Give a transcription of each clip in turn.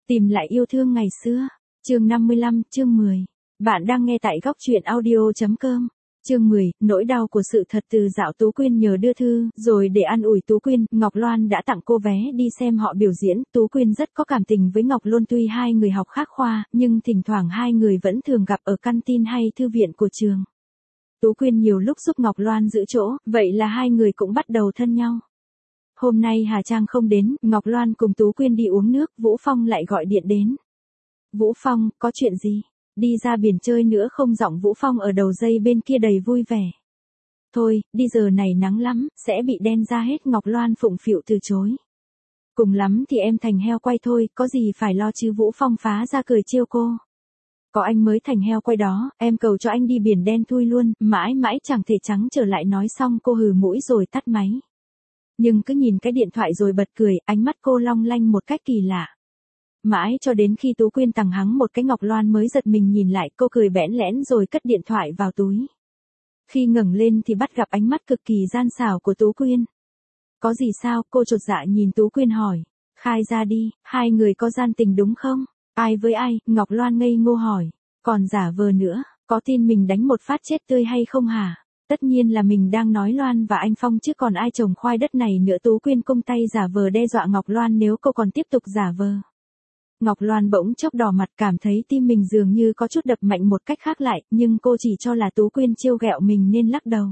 Tìm lại yêu thương ngày xưa. Chương 55, chương 10. Bạn đang nghe tại góc truyện audio.com. Chương 10, nỗi đau của sự thật. Từ dạo Tú Quyên nhờ đưa thư, rồi để an ủi Tú Quyên, Ngọc Loan đã tặng cô vé đi xem họ biểu diễn. Tú Quyên rất có cảm tình với Ngọc Luân, tuy hai người học khác khoa, nhưng thỉnh thoảng hai người vẫn thường gặp ở căn tin hay thư viện của trường. Tú Quyên nhiều lúc giúp Ngọc Loan giữ chỗ, vậy là hai người cũng bắt đầu thân nhau. Hôm nay Hà Trang không đến, Ngọc Loan cùng Tú Quyên đi uống nước, Vũ Phong lại gọi điện đến. Vũ Phong, có chuyện gì? Đi ra biển chơi nữa không? Giọng Vũ Phong ở đầu dây bên kia đầy vui vẻ. Thôi, đi giờ này nắng lắm, sẽ bị đen da hết. Ngọc Loan phụng phịu từ chối. Cùng lắm thì em thành heo quay thôi, có gì phải lo chứ? Vũ Phong phá ra cười trêu cô. Có anh mới thành heo quay đó, em cầu cho anh đi biển đen thui luôn, mãi mãi chẳng thể trắng trở lại. Nói xong cô hừ mũi rồi tắt máy. Nhưng cứ nhìn cái điện thoại rồi bật cười, ánh mắt cô long lanh một cách kỳ lạ. Mãi cho đến khi Tú Quyên tằng hắng một cái, Ngọc Loan mới giật mình nhìn lại, cô cười bẽn lẽn rồi cất điện thoại vào túi. Khi ngẩng lên thì bắt gặp ánh mắt cực kỳ gian xảo của Tú Quyên. Có gì sao? Cô chột dạ nhìn Tú Quyên hỏi. Khai ra đi, hai người có gian tình đúng không? Ai với ai? Ngọc Loan ngây ngô hỏi. Còn giả vờ nữa, có tin mình đánh một phát chết tươi hay không hả? Tất nhiên là mình đang nói Loan và anh Phong chứ còn ai trồng khoai đất này nữa. Tú Quyên cung tay giả vờ đe dọa Ngọc Loan nếu cô còn tiếp tục giả vờ. Ngọc Loan bỗng chốc đỏ mặt, cảm thấy tim mình dường như có chút đập mạnh một cách khác lại, nhưng cô chỉ cho là Tú Quyên trêu ghẹo mình nên lắc đầu.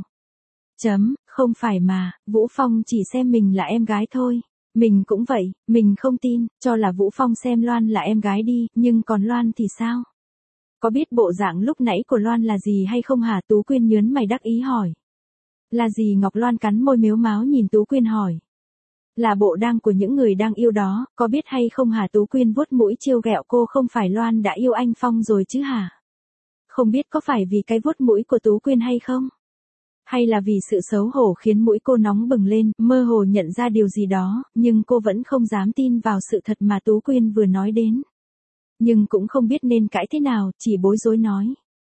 Không phải mà, Vũ Phong chỉ xem mình là em gái thôi. Mình cũng vậy, mình không tin, cho là Vũ Phong xem Loan là em gái đi, nhưng còn Loan thì sao? Có biết bộ dạng lúc nãy của Loan là gì hay không hả? Tú Quyên nhớn mày đắc ý hỏi. Là gì? Ngọc Loan cắn môi mếu máo nhìn Tú Quyên hỏi. Là bộ đang của những người đang yêu đó, có biết hay không hả? Tú Quyên vuốt mũi trêu ghẹo cô. Không phải Loan đã yêu anh Phong rồi chứ hả? Không biết có phải vì cái vuốt mũi của Tú Quyên hay không? Hay là vì sự xấu hổ khiến mũi cô nóng bừng lên, mơ hồ nhận ra điều gì đó, nhưng cô vẫn không dám tin vào sự thật mà Tú Quyên vừa nói đến. Nhưng cũng không biết nên cãi thế nào, chỉ bối rối nói.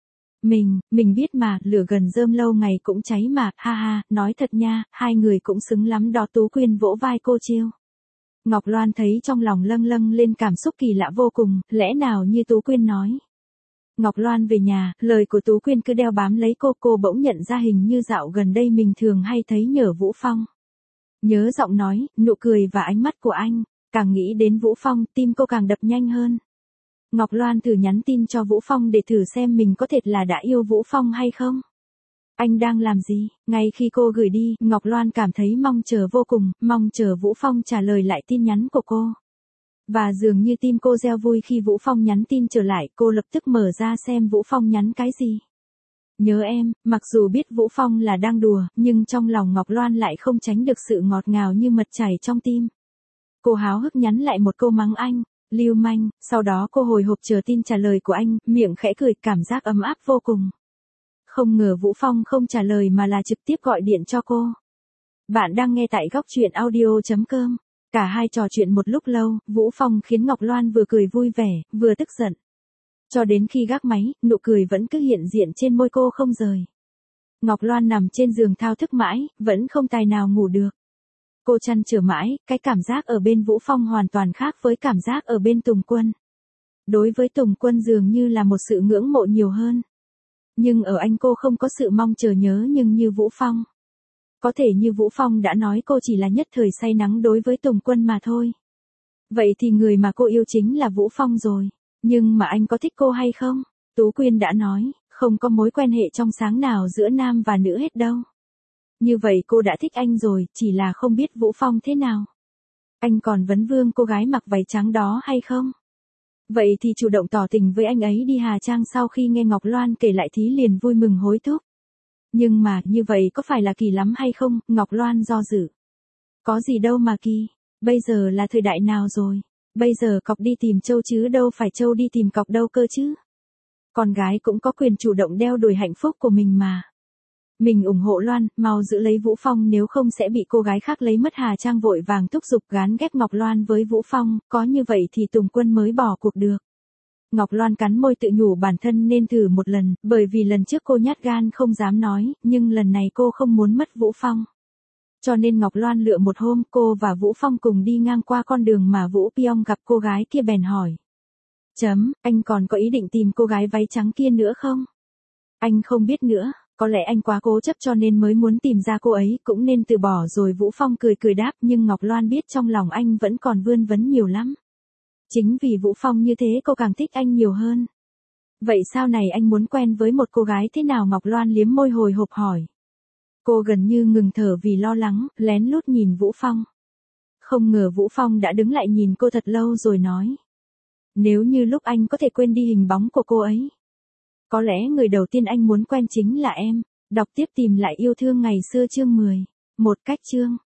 Mình biết mà, lửa gần rơm lâu ngày cũng cháy mà, ha ha, nói thật nha, hai người cũng xứng lắm đó. Tú Quyên vỗ vai cô trêu. Ngọc Loan thấy trong lòng lâng lâng lên cảm xúc kỳ lạ vô cùng, lẽ nào như Tú Quyên nói. Ngọc Loan về nhà, lời của Tú Quyên cứ đeo bám lấy cô bỗng nhận ra hình như dạo gần đây mình thường hay thấy nhờ Vũ Phong. Nhớ giọng nói, nụ cười và ánh mắt của anh, càng nghĩ đến Vũ Phong, tim cô càng đập nhanh hơn. Ngọc Loan thử nhắn tin cho Vũ Phong để thử xem mình có thật là đã yêu Vũ Phong hay không. Anh đang làm gì? Ngay khi cô gửi đi, Ngọc Loan cảm thấy mong chờ vô cùng, mong chờ Vũ Phong trả lời lại tin nhắn của cô. Và dường như tim cô reo vui khi Vũ Phong nhắn tin trở lại, cô lập tức mở ra xem Vũ Phong nhắn cái gì. Nhớ em. Mặc dù biết Vũ Phong là đang đùa, nhưng trong lòng Ngọc Loan lại không tránh được sự ngọt ngào như mật chảy trong tim. Cô háo hức nhắn lại một câu mắng anh, lưu manh, sau đó cô hồi hộp chờ tin trả lời của anh, miệng khẽ cười, cảm giác ấm áp vô cùng. Không ngờ Vũ Phong không trả lời mà là trực tiếp gọi điện cho cô. Bạn đang nghe tại góc truyện audio.com. Cả hai trò chuyện một lúc lâu, Vũ Phong khiến Ngọc Loan vừa cười vui vẻ, vừa tức giận. Cho đến khi gác máy, nụ cười vẫn cứ hiện diện trên môi cô không rời. Ngọc Loan nằm trên giường thao thức mãi, vẫn không tài nào ngủ được. Cô trăn trở mãi, cái cảm giác ở bên Vũ Phong hoàn toàn khác với cảm giác ở bên Tùng Quân. Đối với Tùng Quân dường như là một sự ngưỡng mộ nhiều hơn. Nhưng ở anh cô không có sự mong chờ nhớ nhưng như Vũ Phong. Có thể như Vũ Phong đã nói cô chỉ là nhất thời say nắng đối với Tùng Quân mà thôi. Vậy thì người mà cô yêu chính là Vũ Phong rồi. Nhưng mà anh có thích cô hay không? Tú Quyên đã nói, không có mối quan hệ trong sáng nào giữa nam và nữ hết đâu. Như vậy cô đã thích anh rồi, chỉ là không biết Vũ Phong thế nào. Anh còn vấn vương cô gái mặc váy trắng đó hay không? Vậy thì chủ động tỏ tình với anh ấy đi. Hà Trang sau khi nghe Ngọc Loan kể lại thì liền vui mừng hối thúc. Nhưng mà, như vậy có phải là kỳ lắm hay không? Ngọc Loan do dự. Có gì đâu mà kỳ, bây giờ là thời đại nào rồi? Bây giờ cọc đi tìm trâu chứ đâu phải trâu đi tìm cọc đâu cơ chứ. Con gái cũng có quyền chủ động đeo đuổi hạnh phúc của mình mà. Mình ủng hộ Loan, mau giữ lấy Vũ Phong nếu không sẽ bị cô gái khác lấy mất. Hà Trang vội vàng thúc giục gán ghép Ngọc Loan với Vũ Phong, có như vậy thì Tùng Quân mới bỏ cuộc được. Ngọc Loan cắn môi tự nhủ bản thân nên thử một lần, bởi vì lần trước cô nhát gan không dám nói, nhưng lần này cô không muốn mất Vũ Phong. Cho nên Ngọc Loan lựa một hôm cô và Vũ Phong cùng đi ngang qua con đường mà Vũ Pyong gặp cô gái kia bèn hỏi. Anh còn có ý định tìm cô gái váy trắng kia nữa không? Anh không biết nữa, có lẽ anh quá cố chấp cho nên mới muốn tìm ra cô ấy, cũng nên từ bỏ rồi. Vũ Phong cười cười đáp, nhưng Ngọc Loan biết trong lòng anh vẫn còn vươn vấn nhiều lắm. Chính vì Vũ Phong như thế cô càng thích anh nhiều hơn. Vậy sau này anh muốn quen với một cô gái thế nào? Ngọc Loan liếm môi hồi hộp hỏi. Cô gần như ngừng thở vì lo lắng, lén lút nhìn Vũ Phong. Không ngờ Vũ Phong đã đứng lại nhìn cô thật lâu rồi nói. Nếu như lúc anh có thể quên đi hình bóng của cô ấy, có lẽ người đầu tiên anh muốn quen chính là em. Đọc tiếp Tìm lại yêu thương ngày xưa chương 10. Một cách chương.